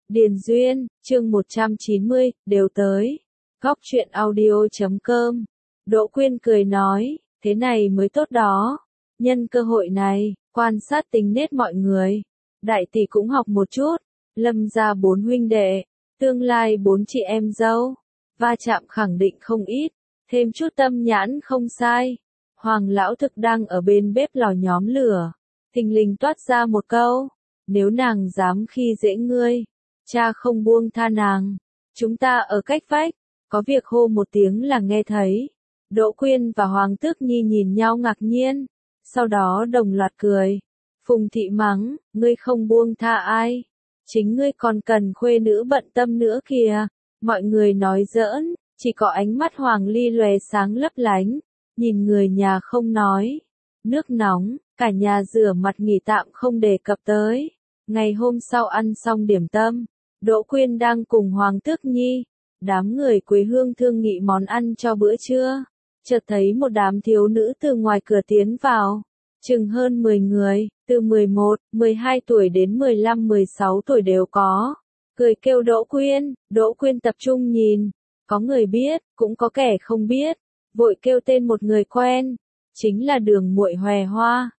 Điền Duyên, chương 190, đều tới. Góc truyện audio.com. Đỗ Quyên cười nói, thế này mới tốt đó. Nhân cơ hội này, quan sát tính nết mọi người. Đại tỷ cũng học một chút. Lâm gia 4 huynh đệ, tương lai 4 chị em dâu. Va chạm khẳng định không ít. Thêm chút tâm nhãn không sai. Hoàng lão thực đang ở bên bếp lò nhóm lửa. Thình lình toát ra một câu. Nếu nàng dám khi dễ ngươi, cha không buông tha nàng. Chúng ta ở cách vách, có việc hô một tiếng là nghe thấy. Đỗ Quyên và Hoàng Tước Nhi nhìn nhau ngạc nhiên, sau đó đồng loạt cười. Phùng thị mắng, ngươi không buông tha ai, chính ngươi còn cần khuê nữ bận tâm nữa kìa. Mọi người nói giỡn, chỉ có ánh mắt Hoàng Ly lóe sáng lấp lánh, nhìn người nhà không nói. Nước nóng, cả nhà rửa mặt nghỉ tạm không đề cập tới. Ngày hôm sau ăn xong điểm tâm, Đỗ Quyên đang cùng Hoàng Tước Nhi, đám người Quế Hương thương nghị món ăn cho bữa trưa. Chợt thấy một đám thiếu nữ từ ngoài cửa tiến vào, chừng hơn 10 người, từ 11, 12 tuổi đến 15, 16 tuổi đều có. Cười kêu Đỗ Quyên tập trung nhìn, có người biết, cũng có kẻ không biết, vội kêu tên một người quen, chính là Đường muội Hòe Hoa.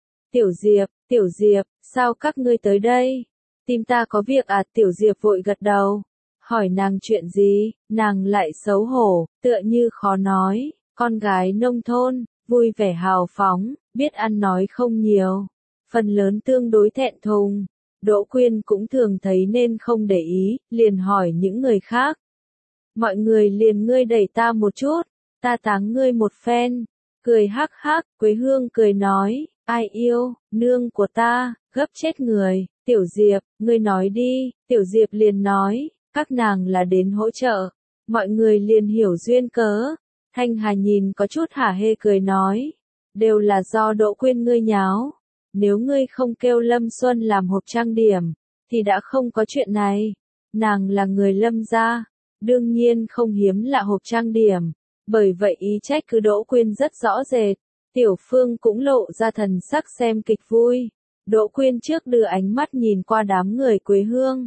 Tiểu Diệp, sao các ngươi tới đây? Tìm ta có việc à? Tiểu Diệp vội gật đầu. Hỏi nàng chuyện gì, nàng lại xấu hổ, tựa như khó nói. Con gái nông thôn, vui vẻ hào phóng, biết ăn nói không nhiều. Phần lớn tương đối thẹn thùng. Đỗ Quyên cũng thường thấy nên không để ý, liền hỏi những người khác. Mọi người liền ngươi đẩy ta một chút, ta táng ngươi một phen. Cười hắc hắc, Quế Hương cười nói, ai yêu, nương của ta, gấp chết người. Tiểu Diệp, ngươi nói đi. Tiểu Diệp liền nói, các nàng là đến hỗ trợ. Mọi người liền hiểu duyên cớ. Thanh Hà nhìn có chút hả hê cười nói, đều là do Đỗ Quyên ngươi nháo. Nếu ngươi không kêu Lâm Xuân làm hộp trang điểm, thì đã không có chuyện này. Nàng là người Lâm gia, đương nhiên không hiếm lạ hộp trang điểm. Bởi vậy ý trách cứ Đỗ Quyên rất rõ rệt. Tiểu Phương cũng lộ ra thần sắc xem kịch vui. Đỗ Quyên trước đưa ánh mắt nhìn qua đám người Quế Hương,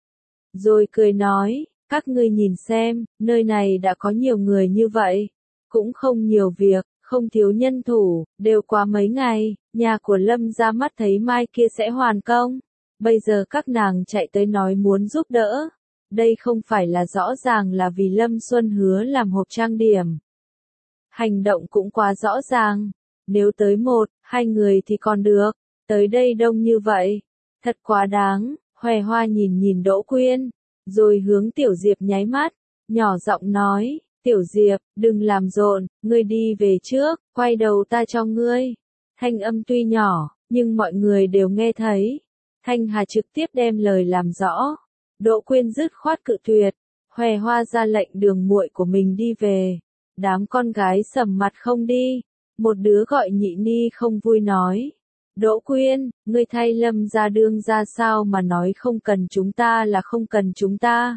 rồi cười nói, các ngươi nhìn xem, nơi này đã có nhiều người như vậy, cũng không nhiều việc, không thiếu nhân thủ, đều qua mấy ngày, nhà của Lâm ra mắt thấy mai kia sẽ hoàn công. Bây giờ các nàng chạy tới nói muốn giúp đỡ. Đây không phải là rõ ràng là vì Lâm Xuân hứa làm hộp trang điểm. Hành động cũng quá rõ ràng. Nếu tới 1, 2 người thì còn được. Tới đây đông như vậy. Thật quá đáng. Hòe Hoa nhìn Đỗ Quyên, rồi hướng Tiểu Diệp nháy mắt, nhỏ giọng nói, Tiểu Diệp, đừng làm rộn, ngươi đi về trước, quay đầu ta cho ngươi. Thanh âm tuy nhỏ, nhưng mọi người đều nghe thấy. Thanh Hà trực tiếp đem lời làm rõ. Đỗ Quyên dứt khoát cự tuyệt. Hòe Hoa ra lệnh Đường muội của mình đi về. Đám con gái sầm mặt không đi. Một đứa gọi Nhị Ni không vui nói, Đỗ Quyên, ngươi thay Lâm gia đương ra sao mà nói không cần chúng ta là không cần chúng ta.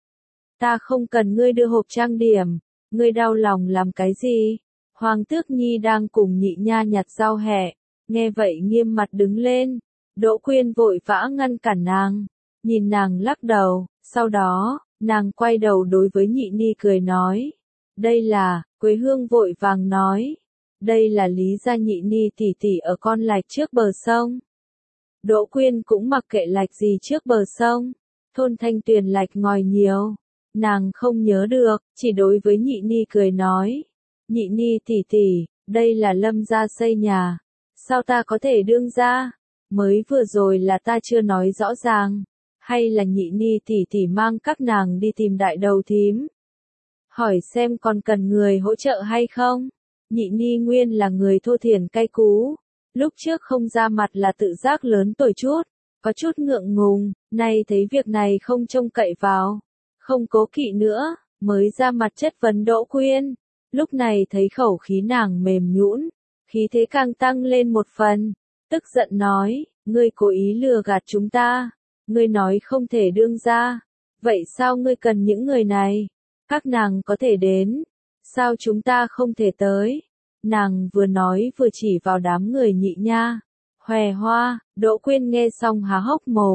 Ta không cần ngươi đưa hộp trang điểm, ngươi đau lòng làm cái gì? Hoàng Tước Nhi đang cùng Nhị Nha nhặt rau hẹ, nghe vậy nghiêm mặt đứng lên. Đỗ Quyên vội vã ngăn cản nàng, nhìn nàng lắc đầu, sau đó, nàng quay đầu đối với Nhị Ni cười nói. Đây là, Quế Hương vội vàng nói. Đây là Lý gia Nhị Ni tỷ tỷ ở con lạch trước bờ sông. Đỗ Quyên cũng mặc kệ lạch gì trước bờ sông. Thôn Thanh Tuyền lạch ngòi nhiều. Nàng không nhớ được, chỉ đối với Nhị Ni cười nói. Nhị Ni tỷ tỷ, đây là Lâm gia xây nhà. Sao ta có thể đương ra? Mới vừa rồi là ta chưa nói rõ ràng. Hay là Nhị Ni tỷ tỷ mang các nàng đi tìm đại đầu thím? Hỏi xem còn cần người hỗ trợ hay không? Nhị Ni nguyên là người thô thiển cay cú. Lúc trước không ra mặt là tự giác lớn tuổi chút, có chút ngượng ngùng, nay thấy việc này không trông cậy vào, không cố kỵ nữa, mới ra mặt chất vấn Đỗ Quyên. Lúc này thấy khẩu khí nàng mềm nhũn, khí thế càng tăng lên một phần, tức giận nói, ngươi cố ý lừa gạt chúng ta, ngươi nói không thể đương ra, vậy sao ngươi cần những người này? Các nàng có thể đến, sao chúng ta không thể tới? Nàng vừa nói vừa chỉ vào đám người Nhị Nha, Hòe Hoa. Đỗ Quyên nghe xong há hốc mồm,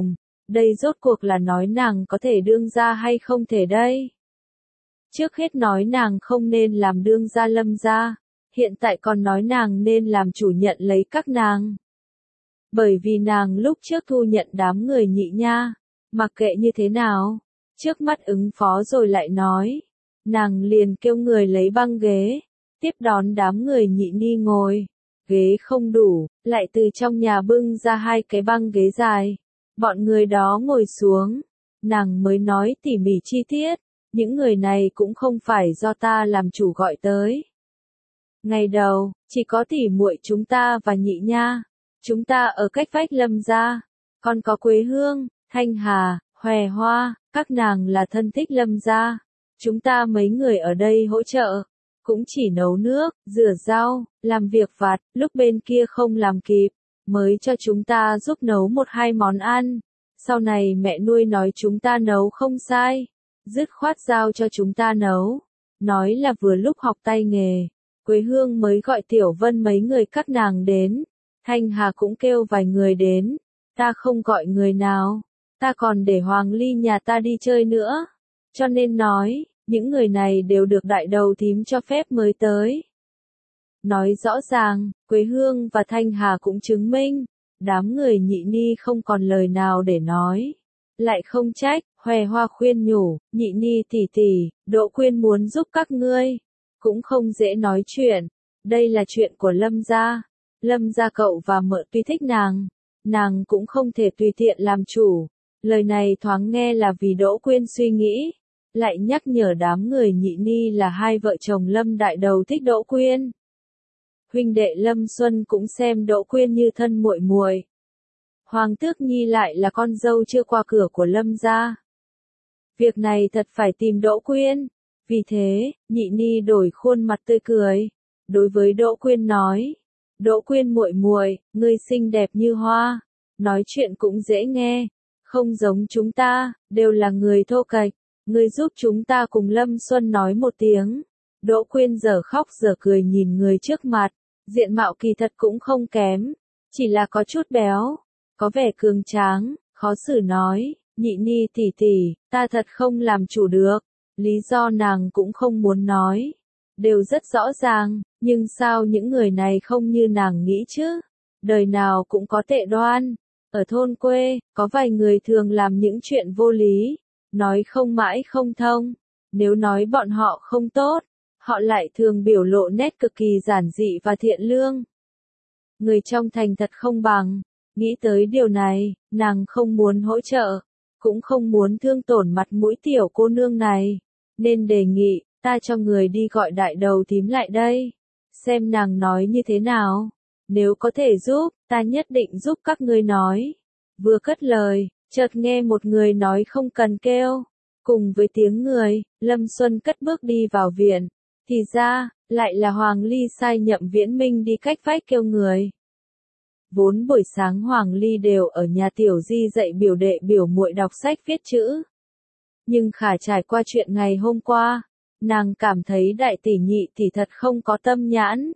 Đây rốt cuộc là nói nàng có thể đương gia hay không thể đây? Trước hết nói nàng không nên làm đương gia Lâm gia, hiện tại còn nói nàng nên làm chủ nhận lấy các nàng. Bởi vì nàng lúc trước thu nhận đám người Nhị Nha, mặc kệ như thế nào, trước mắt ứng phó rồi lại nói, nàng liền kêu người lấy băng ghế, tiếp đón đám người Nhị Ni ngồi, ghế không đủ, lại từ trong nhà bưng ra 2 cái băng ghế dài, bọn người đó ngồi xuống, nàng mới nói tỉ mỉ chi tiết, những người này cũng không phải do ta làm chủ gọi tới. Ngày đầu, chỉ có tỉ muội chúng ta và Nhị Nha, chúng ta ở cách vách Lâm gia, còn có Quế Hương, Thanh Hà, Hòe Hoa, các nàng là thân thích Lâm gia. Chúng ta mấy người ở đây hỗ trợ, cũng chỉ nấu nước, rửa rau, làm việc vặt, lúc bên kia không làm kịp, mới cho chúng ta giúp nấu 1-2 món ăn. Sau này mẹ nuôi nói chúng ta nấu không sai, dứt khoát giao cho chúng ta nấu, nói là vừa lúc học tay nghề. Quế Hương mới gọi Tiểu Vân mấy người các nàng đến, Thanh Hà cũng kêu vài người đến, ta không gọi người nào, ta còn để Hoàng Ly nhà ta đi chơi nữa, cho nên nói, những người này đều được đại đầu thím cho phép mới tới. Nói rõ ràng, Quế Hương và Thanh Hà cũng chứng minh, đám người Nhị Ni không còn lời nào để nói. Lại không trách, Hòe Hoa khuyên nhủ, Nhị Ni tỷ tỷ, Đỗ Quyên muốn giúp các ngươi, cũng không dễ nói chuyện, đây là chuyện của Lâm gia. Lâm gia cậu và mợ tuy thích nàng cũng không thể tùy tiện làm chủ. Lời này thoáng nghe là vì Đỗ Quyên suy nghĩ, lại nhắc nhở đám người Nhị Ni là 2 vợ chồng Lâm đại đầu thích Đỗ Quyên. Huynh đệ Lâm Xuân cũng xem Đỗ Quyên như thân muội muội. Hoàng Tước Nhi lại là con dâu chưa qua cửa của Lâm gia. Việc này thật phải tìm Đỗ Quyên. Vì thế, Nhị Ni đổi khuôn mặt tươi cười, đối với Đỗ Quyên nói: "Đỗ Quyên muội muội, ngươi xinh đẹp như hoa, nói chuyện cũng dễ nghe, không giống chúng ta, đều là người thô kệch, ngươi giúp chúng ta cùng Lâm Xuân nói một tiếng." Đỗ Quyên dở khóc dở cười nhìn người trước mặt, diện mạo kỳ thật cũng không kém, chỉ là có chút béo, có vẻ cường tráng, khó xử nói: "Nhị Ni tỷ tỷ, ta thật không làm chủ được." Lý do nàng cũng không muốn nói, đều rất rõ ràng, nhưng sao những người này không như nàng nghĩ chứ? Đời nào cũng có tệ đoan. Ở thôn quê, có vài người thường làm những chuyện vô lý, nói không mãi không thông. Nếu nói bọn họ không tốt, họ lại thường biểu lộ nét cực kỳ giản dị và thiện lương. Người trong thành thật không bằng. Nghĩ tới điều này, nàng không muốn hỗ trợ, cũng không muốn thương tổn mặt mũi tiểu cô nương này, nên đề nghị, ta cho người đi gọi đại đầu thím lại đây, xem nàng nói như thế nào. Nếu có thể giúp, ta nhất định giúp các ngươi nói. Vừa cất lời, chợt nghe một người nói không cần kêu. Cùng với tiếng người, Lâm Xuân cất bước đi vào viện. Thì ra, lại là Hoàng Ly sai Nhậm Viễn Minh đi cách vách kêu người. Vốn buổi sáng Hoàng Ly đều ở nhà Tiểu Di dạy biểu đệ biểu muội đọc sách viết chữ. Nhưng khả trải qua chuyện ngày hôm qua, nàng cảm thấy đại tỷ nhị tỷ thật không có tâm nhãn.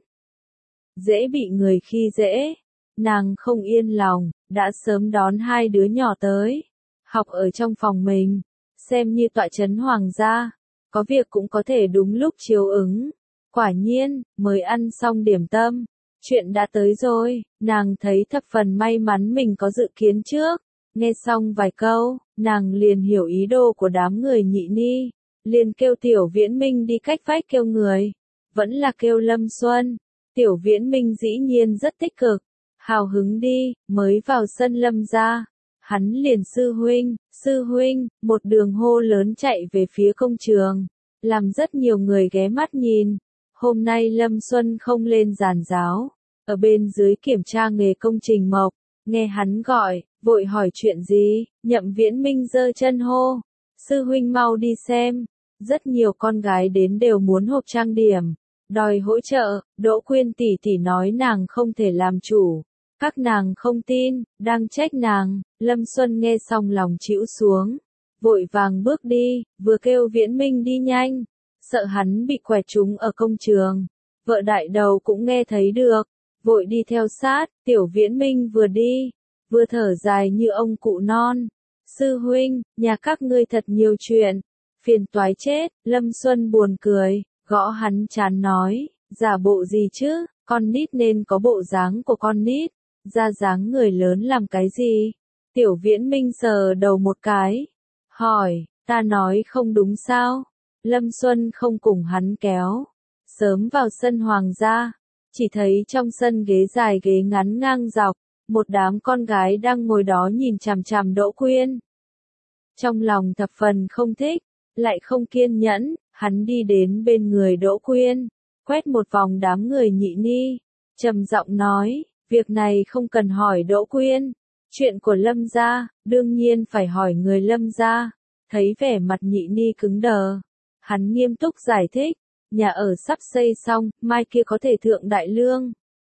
Dễ bị người khi dễ, nàng không yên lòng, đã sớm đón 2 đứa nhỏ tới, học ở trong phòng mình, xem như tọa chấn hoàng gia, có việc cũng có thể đúng lúc chiếu ứng. Quả nhiên, mới ăn xong điểm tâm, chuyện đã tới rồi, nàng thấy thập phần may mắn mình có dự kiến trước. Nghe xong vài câu, nàng liền hiểu ý đồ của đám người Nhị Ni, liền kêu Tiểu Viễn Minh đi cách vách kêu người, vẫn là kêu Lâm Xuân. Tiểu Viễn Minh dĩ nhiên rất tích cực, hào hứng đi, mới vào sân Lâm gia, hắn liền sư huynh, một đường hô lớn chạy về phía công trường, làm rất nhiều người ghé mắt nhìn. Hôm nay Lâm Xuân không lên giàn giáo, ở bên dưới kiểm tra nghề công trình mộc, nghe hắn gọi, vội hỏi chuyện gì. Nhậm Viễn Minh giơ chân hô, sư huynh mau đi xem. Rất nhiều con gái đến đều muốn hộp trang điểm, đòi hỗ trợ. Đỗ Quyên tỷ tỷ nói nàng không thể làm chủ, các nàng không tin, đang trách nàng. Lâm Xuân nghe xong lòng chịu xuống, vội vàng bước đi, vừa kêu Viễn Minh đi nhanh, sợ hắn bị quẹt trúng ở công trường. Vợ đại đầu cũng nghe thấy được, vội đi theo sát. Tiểu Viễn Minh vừa đi, vừa thở dài như ông cụ non. Sư huynh, nhà các ngươi thật nhiều chuyện, phiền toái chết, Lâm Xuân buồn cười, gõ hắn chán nói, giả bộ gì chứ, con nít nên có bộ dáng của con nít, ra dáng người lớn làm cái gì? Tiểu Viễn Minh sờ đầu một cái, hỏi, ta nói không đúng sao? Lâm Xuân không cùng hắn kéo, sớm vào sân hoàng gia, chỉ thấy trong sân ghế dài ghế ngắn ngang dọc, một đám con gái đang ngồi đó nhìn chằm chằm Đỗ Quyên. Trong lòng thập phần không thích, lại không kiên nhẫn, hắn đi đến bên người Đỗ Quyên, quét một vòng đám người nhị ni, trầm giọng nói, việc này không cần hỏi Đỗ Quyên, chuyện của Lâm gia, đương nhiên phải hỏi người Lâm gia. Thấy vẻ mặt nhị ni cứng đờ, hắn nghiêm túc giải thích, nhà ở sắp xây xong, mai kia có thể thượng đại lương.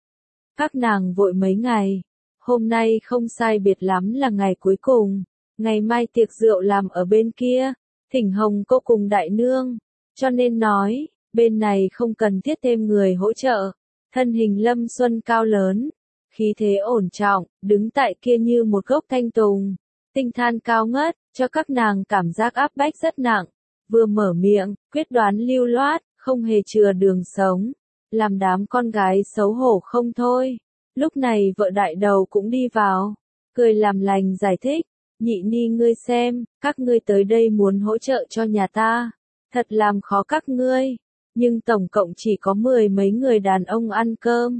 Các nàng vội mấy ngày, hôm nay không sai biệt lắm là ngày cuối cùng, ngày mai tiệc rượu làm ở bên kia, thỉnh Hồng cô cùng đại nương, cho nên nói, bên này không cần thiết thêm người hỗ trợ. Thân hình Lâm Xuân cao lớn, khí thế ổn trọng, đứng tại kia như một gốc thanh tùng, tinh than cao ngất, cho các nàng cảm giác áp bách rất nặng. Vừa mở miệng, quyết đoán lưu loát, không hề chừa đường sống, làm đám con gái xấu hổ không thôi. Lúc này vợ đại đầu cũng đi vào, cười làm lành giải thích, nhị ni ngươi xem, các ngươi tới đây muốn hỗ trợ cho nhà ta, thật làm khó các ngươi, nhưng tổng cộng chỉ có 10 mấy người đàn ông ăn cơm.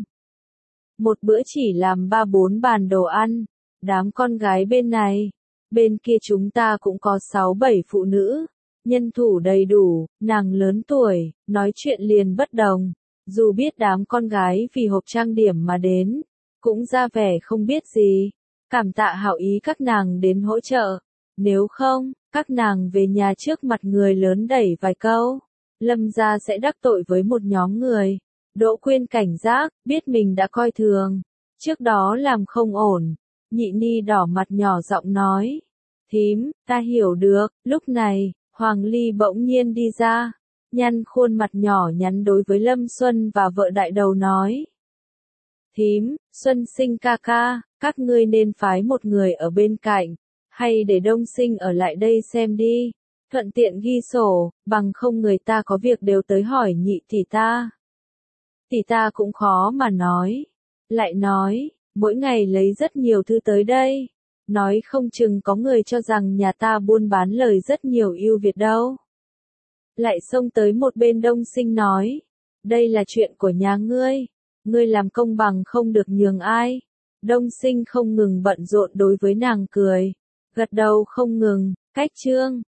Một bữa chỉ làm 3-4 bàn đồ ăn, đám con gái bên này, bên kia chúng ta cũng có 6-7 phụ nữ, nhân thủ đầy đủ, nàng lớn tuổi, nói chuyện liền bất đồng, dù biết đám con gái vì hộp trang điểm mà đến, cũng ra vẻ không biết gì, cảm tạ hảo ý các nàng đến hỗ trợ, nếu không, các nàng về nhà trước mặt người lớn đẩy vài câu, Lâm gia sẽ đắc tội với một nhóm người. Đỗ Quyên cảnh giác, biết mình đã coi thường, trước đó làm không ổn, nhị ni đỏ mặt nhỏ giọng nói, thím, ta hiểu được. Lúc này, Hoàng Ly bỗng nhiên đi ra, nhăn khuôn mặt nhỏ nhắn đối với Lâm Xuân và vợ đại đầu nói, thím, Xuân Sinh ca ca, các ngươi nên phái một người ở bên cạnh, hay để Đông Sinh ở lại đây xem đi, thuận tiện ghi sổ, bằng không người ta có việc đều tới hỏi nhị tỷ ta. Tỷ ta cũng khó mà nói. Lại nói, mỗi ngày lấy rất nhiều thư tới đây. Nói không chừng có người cho rằng nhà ta buôn bán lời rất nhiều ưu việt đâu. Lại xông tới một bên Đông Sinh nói. Đây là chuyện của nhà ngươi. Ngươi làm công bằng không được nhường ai. Đông Sinh không ngừng bận rộn đối với nàng cười. Gật đầu không ngừng, cách chương.